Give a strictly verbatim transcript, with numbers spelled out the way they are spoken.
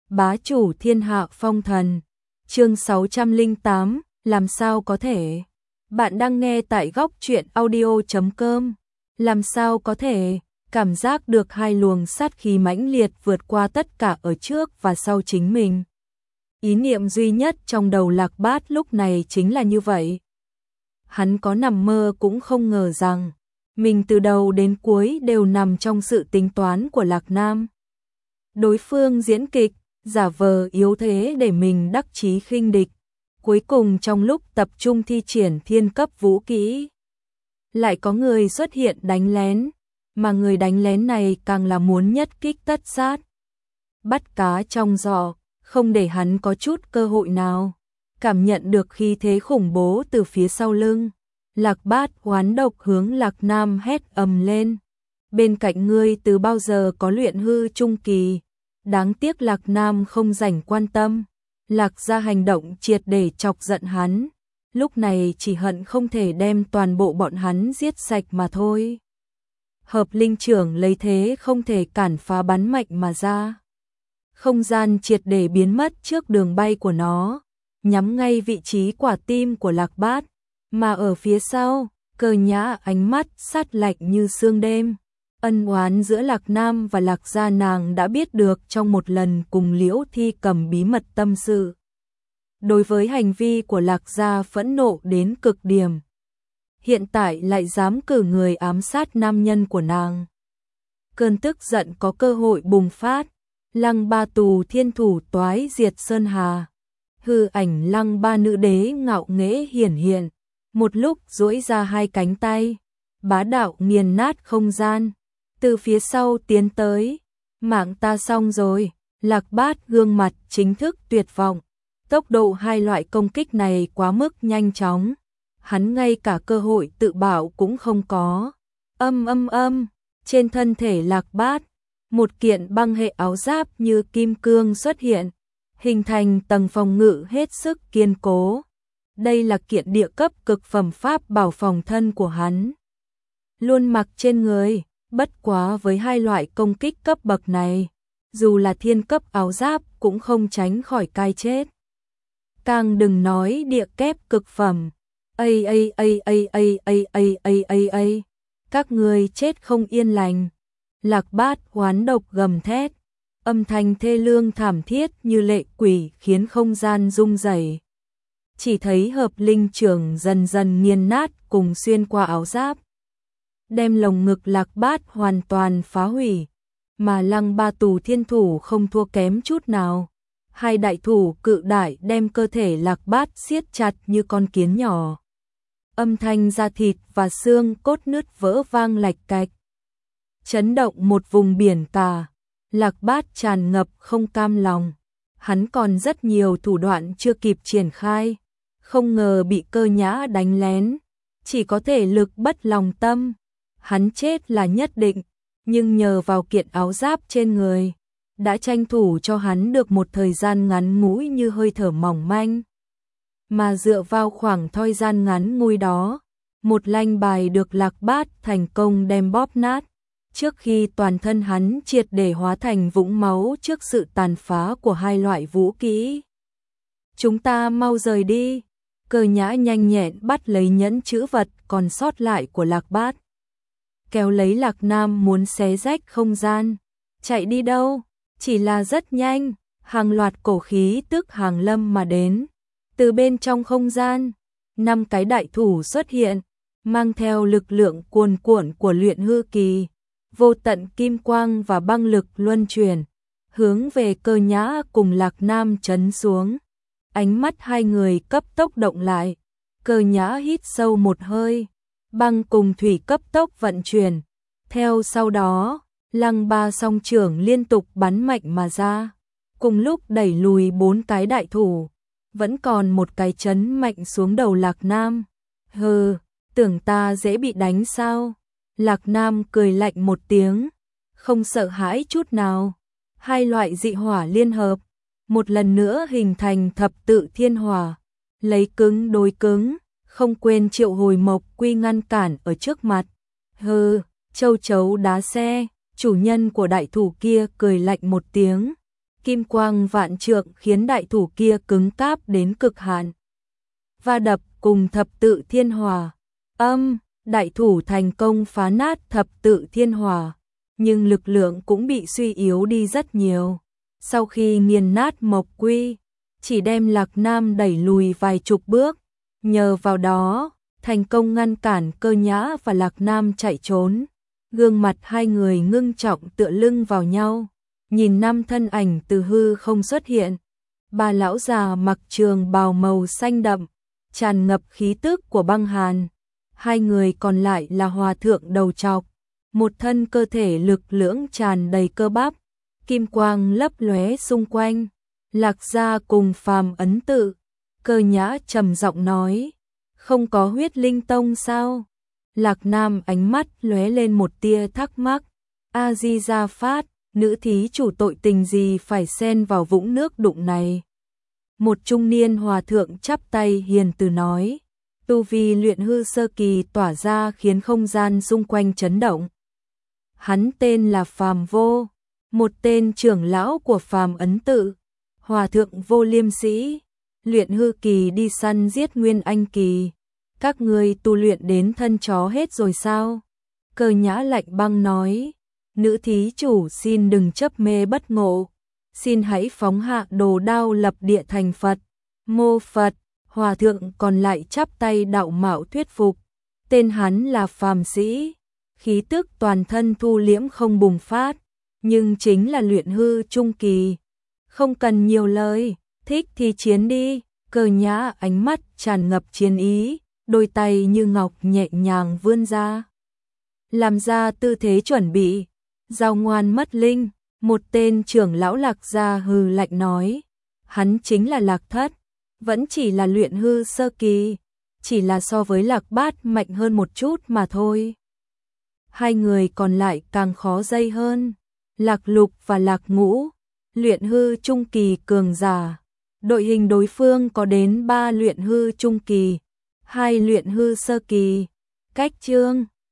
Bá chủ thiên hạ phong thần. Chương sáu trăm lẻ tám, làm sao có thể? Bạn đang nghe tại góc truyện audio chấm com. Làm sao có thể? Cảm giác được hai luồng sát khí mãnh liệt vượt qua tất cả ở trước và sau chính mình. Ý niệm duy nhất trong đầu Lạc Bát lúc này chính là như vậy. Hắn có nằm mơ cũng không ngờ rằng mình từ đầu đến cuối đều nằm trong sự tính toán của Lạc Nam. Đối phương diễn kịch, giả vờ yếu thế để mình đắc chí khinh địch. Cuối cùng trong lúc tập trung thi triển thiên cấp vũ kỹ, lại có người xuất hiện đánh lén, mà người đánh lén này càng là muốn nhất kích tất sát. Bắt cá trong giỏ, không để hắn có chút cơ hội nào. Cảm nhận được khí thế khủng bố từ phía sau lưng, Lạc Bát oán độc hướng Lạc Nam hét ầm lên. Bên cạnh ngươi từ bao giờ có luyện hư trung kỳ, đáng tiếc Lạc Nam không rảnh quan tâm. Lạc gia hành động triệt để chọc giận hắn, lúc này chỉ hận không thể đem toàn bộ bọn hắn giết sạch mà thôi. Hợp linh trưởng lấy thế không thể cản phá bắn mạnh mà ra. Không gian triệt để biến mất trước đường bay của nó, nhắm ngay vị trí quả tim của Lạc Bát, mà ở phía sau, Cơ Nhã ánh mắt sát lạnh như sương đêm. Ân oán giữa Lạc Nam và Lạc gia nàng đã biết được trong một lần cùng Liễu Thi Cầm bí mật tâm sự. Đối với hành vi của Lạc gia phẫn nộ đến cực điểm. Hiện tại lại dám cử người ám sát nam nhân của nàng. Cơn tức giận có cơ hội bùng phát. Lăng ba tù thiên thủ toái diệt sơn hà. Hư ảnh lăng ba nữ đế ngạo nghễ hiển hiện. Một lúc duỗi ra hai cánh tay, bá đạo nghiền nát không gian. Từ phía sau tiến tới, mạng ta xong rồi. Lạc Bát gương mặt chính thức tuyệt vọng. Tốc độ hai loại công kích này quá mức nhanh chóng, hắn ngay cả cơ hội tự bảo cũng không có. Âm âm âm, trên thân thể Lạc Bát, một kiện băng hệ áo giáp như kim cương xuất hiện, hình thành tầng phòng ngự hết sức kiên cố. Đây là kiện địa cấp cực phẩm pháp bảo phòng thân của hắn, luôn mặc trên người. Bất quá với hai loại công kích cấp bậc này, dù là thiên cấp áo giáp cũng không tránh khỏi cái chết. Càng đừng nói địa kép cực phẩm. Ây ây ây ây ây ây ây ây ây ây, các ngươi chết không yên lành. Lạc Bát oán độc gầm thét, âm thanh thê lương thảm thiết như lệ quỷ khiến không gian rung rẩy. Chỉ thấy hợp linh trưởng dần dần nghiền nát cùng xuyên qua áo giáp, đem lồng ngực Lạc Bát hoàn toàn phá hủy, mà Lăng ba tù thiên thủ không thua kém chút nào. Hai đại thủ cự đại đem cơ thể Lạc Bát siết chặt như con kiến nhỏ. Âm thanh da thịt và xương cốt nứt vỡ vang lạch cạch, chấn động một vùng biển cả. Lạc Bát tràn ngập không cam lòng, hắn còn rất nhiều thủ đoạn chưa kịp triển khai, không ngờ bị Cơ Nhã đánh lén, chỉ có thể lực bất lòng tâm. Hắn chết là nhất định, nhưng nhờ vào kiện áo giáp trên người, đã tranh thủ cho hắn được một thời gian ngắn ngủi như hơi thở mỏng manh. Mà dựa vào khoảng thời gian ngắn ngủi đó, một lanh bài được Lạc Bát thành công đem bóp nát, trước khi toàn thân hắn triệt để hóa thành vũng máu trước sự tàn phá của hai loại vũ kỹ. Chúng ta mau rời đi. Cơ Nhã nhanh nhẹn bắt lấy nhẫn chữ vật còn sót lại của Lạc Bát, kéo lấy Lạc Nam muốn xé rách không gian. Chạy đi đâu? Chỉ là rất nhanh, hàng loạt cổ khí tức hàng lâm mà đến. Từ bên trong không gian, năm cái đại thủ xuất hiện, mang theo lực lượng cuồn cuộn của luyện hư kỳ, vô tận kim quang và băng lực luân chuyển, hướng về Cơ Nhã cùng Lạc Nam chấn xuống. Ánh mắt hai người cấp tốc động lại, Cơ Nhã hít sâu một hơi, băng cùng thủy cấp tốc vận chuyển. Theo sau đó, Lăng ba song trưởng liên tục bắn mạnh mà ra, cùng lúc đẩy lùi bốn cái đại thủ, vẫn còn một cái chấn mạnh xuống đầu Lạc Nam. Hừ, tưởng ta dễ bị đánh sao? Lạc Nam cười lạnh một tiếng, không sợ hãi chút nào. Hai loại dị hỏa liên hợp, một lần nữa hình thành thập tự thiên hỏa, lấy cứng đối cứng, không quên triệu hồi mộc quy ngăn cản ở trước mặt. Hừ, châu chấu đá xe. Chủ nhân của đại thủ kia cười lạnh một tiếng, kim quang vạn trượng khiến đại thủ kia cứng cáp đến cực hạn. Va đập cùng thập tự thiên hỏa, âm, đại thủ thành công phá nát thập tự thiên hỏa, nhưng lực lượng cũng bị suy yếu đi rất nhiều. Sau khi nghiền nát Mộc Quy, chỉ đem Lạc Nam đẩy lùi vài chục bước, nhờ vào đó, thành công ngăn cản Cơ Nhã và Lạc Nam chạy trốn. Gương mặt hai người ngưng trọng tựa lưng vào nhau, nhìn năm thân ảnh từ hư không xuất hiện. Ba lão già mặc trường bào màu xanh đậm, tràn ngập khí tức của băng hàn. Hai người còn lại là hòa thượng đầu trọc, một thân cơ thể lực lưỡng tràn đầy cơ bắp, kim quang lấp lóe xung quanh. Lạc Gia cùng Phàm Ấn Tự. Cơ Nhã trầm giọng nói, không có huyết linh tông sao? Lạc Nam ánh mắt lóe lên một tia thắc mắc. A Di Gia Phát, nữ thí chủ tội tình gì phải xen vào vũng nước đụng này? Một trung niên hòa thượng chắp tay hiền từ nói, tu vi luyện hư sơ kỳ tỏa ra khiến không gian xung quanh chấn động. Hắn tên là Phàm Vô, một tên trưởng lão của Phàm Ấn Tự. Hòa thượng Vô Liêm Sĩ, luyện hư kỳ đi săn giết nguyên anh kỳ. Các ngươi tu luyện đến thân chó hết rồi sao? Cơ Nhã lạnh băng nói, nữ thí chủ xin đừng chấp mê bất ngộ, xin hãy phóng hạ đồ đao lập địa thành Phật. Mô Phật. Hòa thượng còn lại chắp tay đạo mạo thuyết phục, tên hắn là Phàm Sĩ, khí tức toàn thân thu liễm không bùng phát, nhưng chính là luyện hư trung kỳ. Không cần nhiều lời, thích thì chiến đi. Cơ Nhã ánh mắt tràn ngập chiến ý, đôi tay như ngọc nhẹ nhàng vươn ra, làm ra tư thế chuẩn bị. Giao ngoan mất linh, một tên trưởng lão Lạc Gia hừ lạnh nói, hắn chính là Lạc Thất, vẫn chỉ là luyện hư sơ kỳ, chỉ là so với Lạc Bát mạnh hơn một chút mà thôi. Hai người còn lại càng khó dây hơn, Lạc Lục và Lạc Ngũ, luyện hư trung kỳ cường giả. Đội hình đối phương có đến ba luyện hư trung kỳ, hai luyện hư sơ kỳ. Cách chương